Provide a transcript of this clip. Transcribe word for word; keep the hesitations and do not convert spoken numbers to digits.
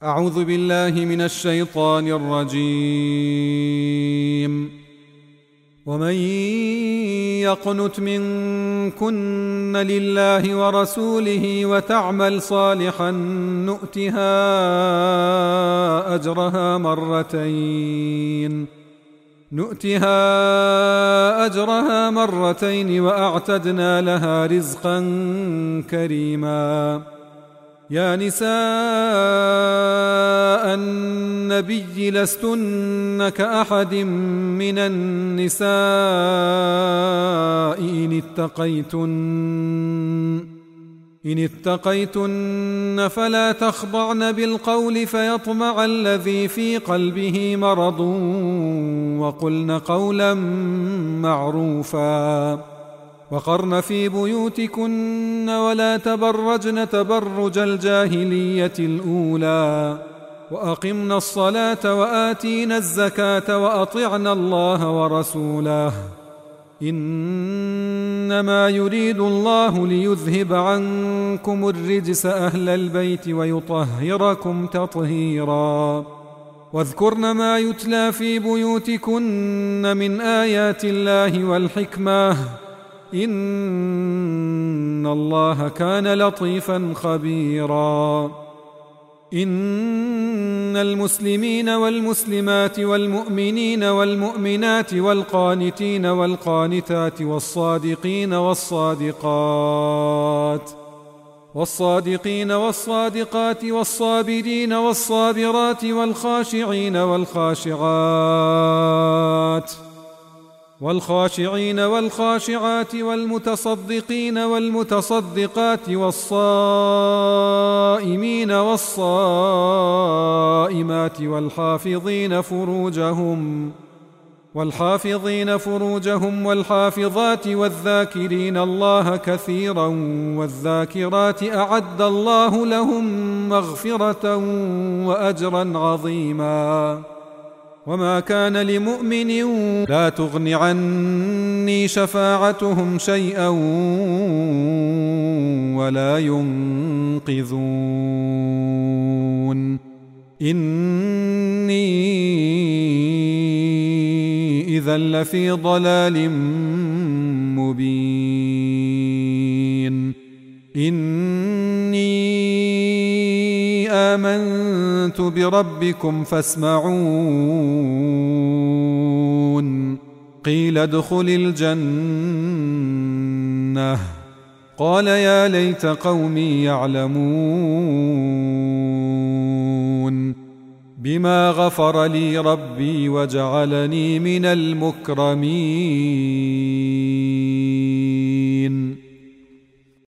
أعوذ بالله من الشيطان الرجيم. ومن يقنت منكن لله ورسوله وتعمل صالحا نؤتها أجرها مرتين نؤتها أجرها مرتين وأعتدنا لها رزقا كريما. يا نساء النبي لستن كأحد من النساء إن اتقيتن إن اتقيتن فلا تخضعن بالقول فيطمع الذي في قلبه مرض وقلن قولا معروفا. وقرن في بيوتكن ولا تبرجن تبرج الجاهلية الأولى وأقمن الصلاة وآتينا الزكاة وأطعنا الله ورسوله إنما يريد الله ليذهب عنكم الرجس أهل البيت ويطهركم تطهيرا. واذكرن ما يتلى في بيوتكن من آيات الله والحكمة إن الله كان لطيفا خبيرا. إن المسلمين والمسلمات والمؤمنين والمؤمنات والقانتين والقانتات والصادقين والصادقات والصادقين والصادقات والصابرين والصابرات والخاشعين والخاشعات والخاشعين والخاشعات والمتصدقين والمتصدقات والصائمين والصائمات والحافظين فروجهم والحافظين فروجهم والحافظات والذاكرين الله كثيرا والذاكرات أعد الله لهم مغفرة وأجرا عظيما. وما كان لمؤمن لا تغن عني شفاعتهم شيئا ولا ينقذون إني إذا لفي ضلال مبين. إني آمنت بربكم فاسمعون. قيل ادخل الجنة قال يا ليت قومي يعلمون بما غفر لي ربي وجعلني من المكرمين.